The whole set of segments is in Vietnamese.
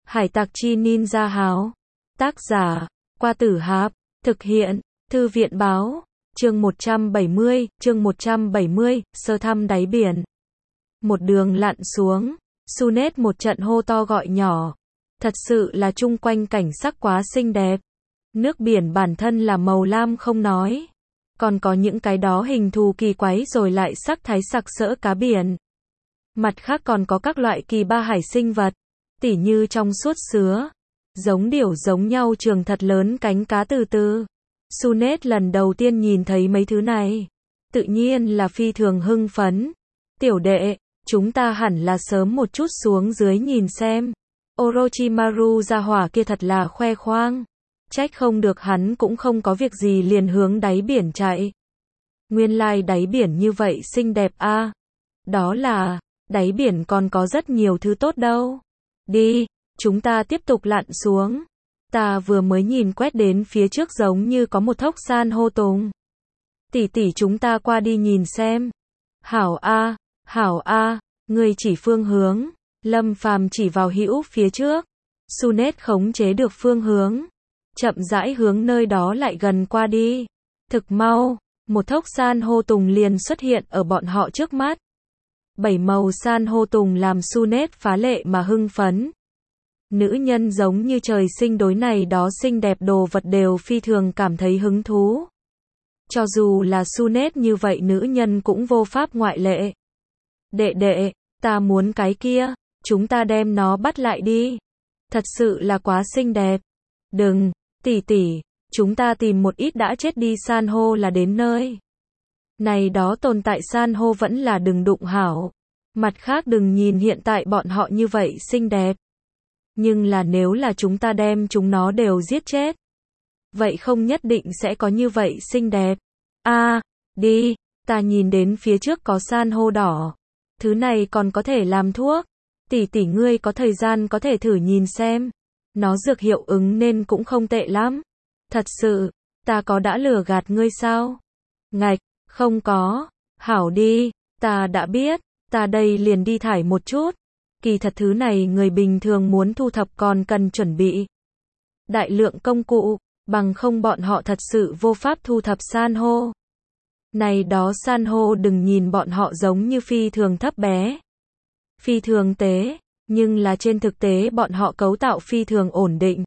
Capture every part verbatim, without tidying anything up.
Hải tặc chi ninja háo. Tác giả, Qua Tử Hạp. Thực hiện, Thư viện báo. Chương một trăm bảy mươi, chương một trăm bảy mươi, sơ thăm đáy biển. Một đường lặn xuống, Sunet một trận hô to gọi nhỏ. Thật sự là chung quanh cảnh sắc quá xinh đẹp. Nước biển bản thân là màu lam không nói. Còn có những cái đó hình thù kỳ quái rồi lại sắc thái sặc sỡ cá biển. Mặt khác còn có các loại kỳ ba hải sinh vật, tỉ như trong suốt sứa, giống điểu giống nhau trường thật lớn cánh cá từ từ. Sunet lần đầu tiên nhìn thấy mấy thứ này, tự nhiên là phi thường hưng phấn. Tiểu đệ, chúng ta hẳn là sớm một chút xuống dưới nhìn xem. Orochimaru gia hỏa kia thật là khoe khoang. Trách không được hắn cũng không có việc gì liền hướng đáy biển chạy. Nguyên lai đáy biển như vậy xinh đẹp a. À. Đó là, đáy biển còn có rất nhiều thứ tốt đâu. Đi, chúng ta tiếp tục lặn xuống. Ta vừa mới nhìn quét đến phía trước giống như có một thốc san hô tùng. Tỷ tỷ chúng ta qua đi nhìn xem. Hảo a, hảo a, người chỉ phương hướng. Lâm Phàm chỉ vào hữu phía trước. Sunet khống chế được phương hướng, chậm rãi hướng nơi đó lại gần qua đi. Thực mau, một thốc san hô tùng liền xuất hiện ở bọn họ trước mắt. Bảy màu san hô tùng làm Sunet phá lệ mà hưng phấn. Nữ nhân giống như trời sinh đối này đó xinh đẹp đồ vật đều phi thường cảm thấy hứng thú. Cho dù là Sunet như vậy nữ nhân cũng vô pháp ngoại lệ. Đệ đệ, ta muốn cái kia, chúng ta đem nó bắt lại đi. Thật sự là quá xinh đẹp. Đừng, tỷ tỷ, chúng ta tìm một ít đã chết đi san hô là đến nơi. Này đó tồn tại san hô vẫn là đừng đụng hảo. Mặt khác đừng nhìn hiện tại bọn họ như vậy xinh đẹp. Nhưng là nếu là chúng ta đem chúng nó đều giết chết, vậy không nhất định sẽ có như vậy xinh đẹp. A, à, đi, ta nhìn đến phía trước có san hô đỏ. Thứ này còn có thể làm thuốc. Tỷ tỷ ngươi có thời gian có thể thử nhìn xem. Nó dược hiệu ứng nên cũng không tệ lắm. Thật sự, ta có đã lừa gạt ngươi sao? Ngạch, không có. Hảo đi, ta đã biết, ta đây liền đi thải một chút. Kỳ thật thứ này người bình thường muốn thu thập còn cần chuẩn bị đại lượng công cụ, bằng không bọn họ thật sự vô pháp thu thập san hô. Này đó san hô đừng nhìn bọn họ giống như phi thường thấp bé, phi thường tế, nhưng là trên thực tế bọn họ cấu tạo phi thường ổn định.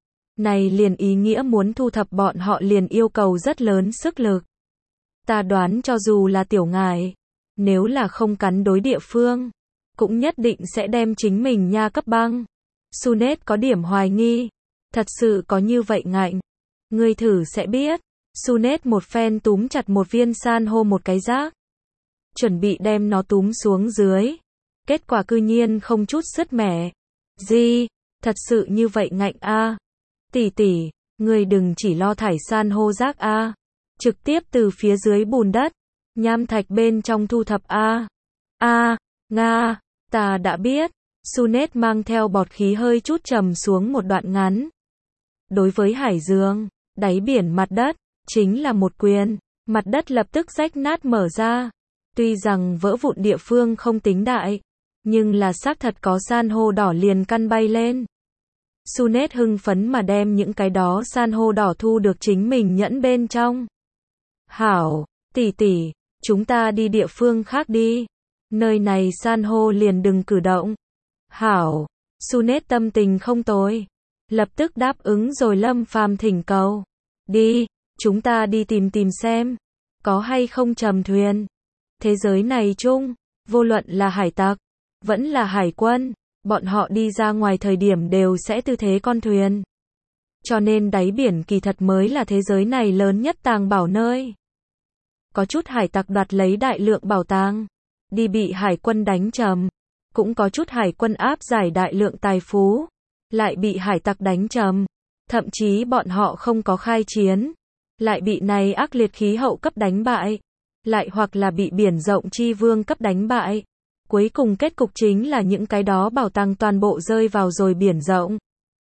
Này liền ý nghĩa muốn thu thập bọn họ liền yêu cầu rất lớn sức lực. Ta đoán cho dù là tiểu ngài, nếu là không cắn đối địa phương, cũng nhất định sẽ đem chính mình nha cấp băng. Sunet có điểm hoài nghi. Thật sự có như vậy ngạnh. Ngươi thử sẽ biết. Sunet một phen túm chặt một viên san hô một cái rác. Chuẩn bị đem nó túm xuống dưới. Kết quả cư nhiên không chút sứt mẻ. Gì? Thật sự như vậy ngạnh a? À? Tỷ tỷ, ngươi đừng chỉ lo thải san hô rác a. À? Trực tiếp từ phía dưới bùn đất, nham thạch bên trong thu thập a. À? A, à, Nga, ta đã biết. Sunet mang theo bọt khí hơi chút trầm xuống một đoạn ngắn. Đối với hải dương, đáy biển mặt đất, chính là một quyền. Mặt đất lập tức rách nát mở ra. Tuy rằng vỡ vụn địa phương không tính đại, nhưng là xác thật có san hô đỏ liền căn bay lên. Sunet hưng phấn mà đem những cái đó san hô đỏ thu được chính mình nhẫn bên trong. Hảo, tỷ tỷ, chúng ta đi địa phương khác đi. Nơi này san hô liền đừng cử động. Hảo, Sunet tâm tình không tồi. Lập tức đáp ứng rồi Lâm Phàm thỉnh cầu. Đi, chúng ta đi tìm tìm xem. Có hay không trầm thuyền. Thế giới này chung, vô luận là hải tặc, vẫn là hải quân, bọn họ đi ra ngoài thời điểm đều sẽ tư thế con thuyền. Cho nên đáy biển kỳ thật mới là thế giới này lớn nhất tàng bảo nơi. Có chút hải tặc đoạt lấy đại lượng bảo tàng, đi bị hải quân đánh trầm. Cũng có chút hải quân áp giải đại lượng tài phú, lại bị hải tặc đánh trầm. Thậm chí bọn họ không có khai chiến, lại bị này ác liệt khí hậu cấp đánh bại. Lại hoặc là bị biển rộng chi vương cấp đánh bại. Cuối cùng kết cục chính là những cái đó bảo tàng toàn bộ rơi vào rồi biển rộng.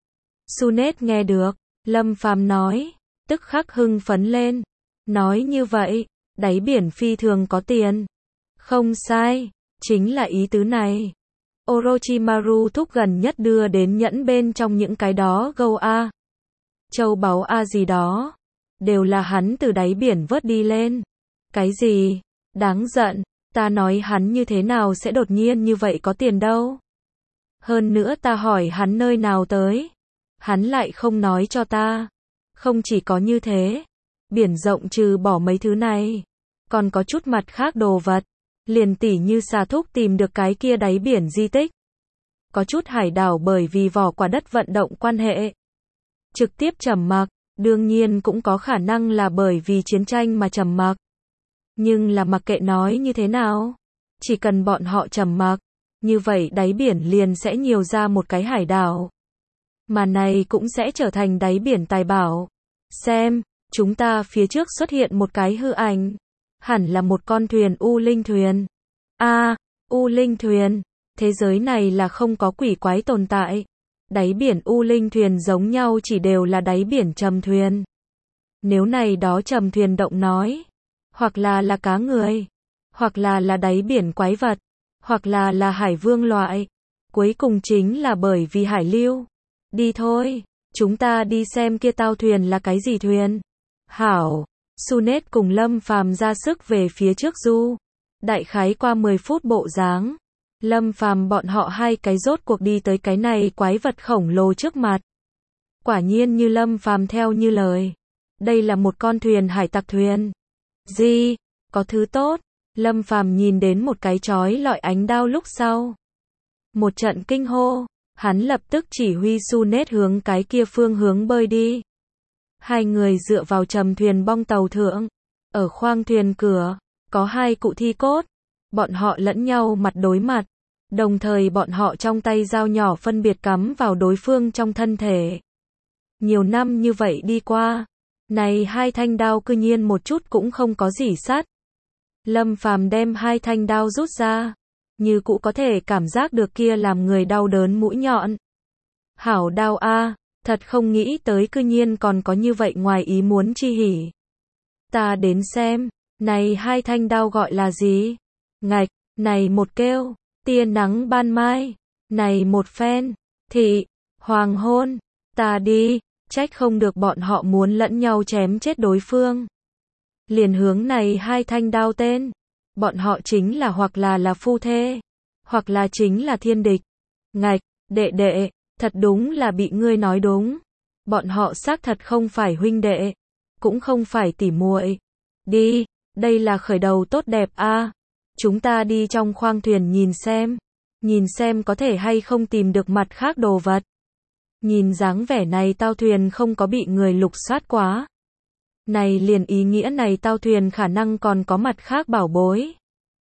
Sunet nghe được, Lâm Phàm nói, tức khắc hưng phấn lên. Nói như vậy, đáy biển phi thường có tiền. Không sai, chính là ý tứ này. Orochimaru thúc gần nhất đưa đến nhẫn bên trong những cái đó gâu A, châu báu A gì đó, đều là hắn từ đáy biển vớt đi lên. Cái gì? Đáng giận, ta nói hắn như thế nào sẽ đột nhiên như vậy có tiền đâu. Hơn nữa ta hỏi hắn nơi nào tới, hắn lại không nói cho ta. Không chỉ có như thế, biển rộng trừ bỏ mấy thứ này, còn có chút mặt khác đồ vật, liền tỉ như xà thúc tìm được cái kia đáy biển di tích. Có chút hải đảo bởi vì vỏ quả đất vận động quan hệ, trực tiếp trầm mặc, đương nhiên cũng có khả năng là bởi vì chiến tranh mà trầm mặc. Nhưng là mặc kệ nói như thế nào, chỉ cần bọn họ trầm mặc, như vậy đáy biển liền sẽ nhiều ra một cái hải đảo. Mà này cũng sẽ trở thành đáy biển tài bảo. Xem, chúng ta phía trước xuất hiện một cái hư ảnh, hẳn là một con thuyền U Linh thuyền. A, à, U Linh thuyền, thế giới này là không có quỷ quái tồn tại. Đáy biển U Linh thuyền giống nhau chỉ đều là đáy biển trầm thuyền. Nếu này đó trầm thuyền động nói, hoặc là là cá người, hoặc là là đáy biển quái vật, hoặc là là hải vương loại, cuối cùng chính là bởi vì hải lưu. Đi thôi, chúng ta đi xem kia tao thuyền là cái gì thuyền. Hảo, Sunet cùng Lâm Phàm ra sức về phía trước du. Đại khái qua mười phút bộ dáng, Lâm Phàm bọn họ hai cái rốt cuộc đi tới cái này quái vật khổng lồ trước mặt. Quả nhiên như Lâm Phàm theo như lời, đây là một con thuyền hải tặc thuyền. Gì? Có thứ tốt. Lâm Phàm nhìn đến một cái chói lọi ánh đao lúc sau, một trận kinh hô, hắn lập tức chỉ huy Sunet hướng cái kia phương hướng bơi đi. Hai người dựa vào trầm thuyền bong tàu thượng, ở khoang thuyền cửa, có hai cụ thi cốt, bọn họ lẫn nhau mặt đối mặt, đồng thời bọn họ trong tay dao nhỏ phân biệt cắm vào đối phương trong thân thể. Nhiều năm như vậy đi qua, này hai thanh đao cư nhiên một chút cũng không có gì sát. Lâm Phàm đem hai thanh đao rút ra, như cũ có thể cảm giác được kia làm người đau đớn mũi nhọn. Hảo đao a, thật không nghĩ tới cư nhiên còn có như vậy ngoài ý muốn chi hỉ. Ta đến xem, này hai thanh đao gọi là gì? Ngạch, này một kêu, tia nắng ban mai, này một phen, thị, hoàng hôn, ta đi, trách không được bọn họ muốn lẫn nhau chém chết đối phương. Liền hướng này hai thanh đao tên, bọn họ chính là hoặc là là phu thê, hoặc là chính là thiên địch. Ngạch, đệ đệ, thật đúng là bị ngươi nói đúng. Bọn họ xác thật không phải huynh đệ, cũng không phải tỉ muội. Đi, đây là khởi đầu tốt đẹp a. Chúng ta đi trong khoang thuyền nhìn xem, nhìn xem có thể hay không tìm được mặt khác đồ vật. Nhìn dáng vẻ này tao thuyền không có bị người lục soát quá. Này liền ý nghĩa này tao thuyền khả năng còn có mặt khác bảo bối.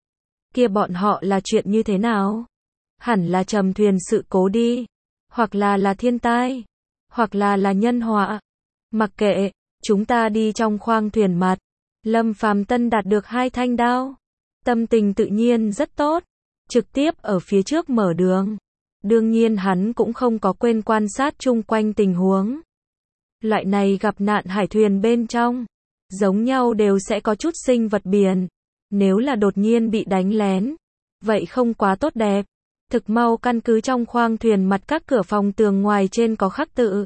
Kia bọn họ là chuyện như thế nào? Hẳn là trầm thuyền sự cố đi, hoặc là là thiên tai, hoặc là là nhân họa. Mặc kệ, chúng ta đi trong khoang thuyền mặt. Lâm Phàm Tân đạt được hai thanh đao, tâm tình tự nhiên rất tốt, trực tiếp ở phía trước mở đường. Đương nhiên hắn cũng không có quên quan sát chung quanh tình huống. Loại này gặp nạn hải thuyền bên trong, giống nhau đều sẽ có chút sinh vật biển. Nếu là đột nhiên bị đánh lén, vậy không quá tốt đẹp. Thực mau căn cứ trong khoang thuyền mặt các cửa phòng tường ngoài trên có khắc tự.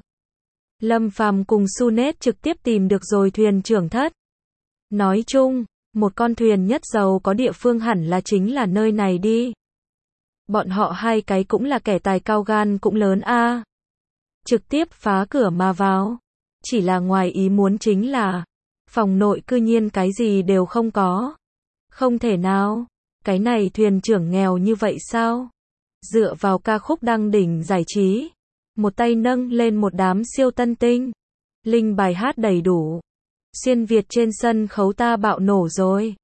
Lâm Phàm cùng Sunet trực tiếp tìm được rồi thuyền trưởng thất. Nói chung, một con thuyền nhất giàu có địa phương hẳn là chính là nơi này đi. Bọn họ hai cái cũng là kẻ tài cao gan cũng lớn a. Trực tiếp phá cửa mà vào. Chỉ là ngoài ý muốn chính là, phòng nội cư nhiên cái gì đều không có. Không thể nào, cái này thuyền trưởng nghèo như vậy sao? Dựa vào ca khúc đăng đỉnh giải trí, một tay nâng lên một đám siêu tân tinh. Linh bài hát đầy đủ. Xuyên Việt trên sân khấu ta bạo nổ rồi.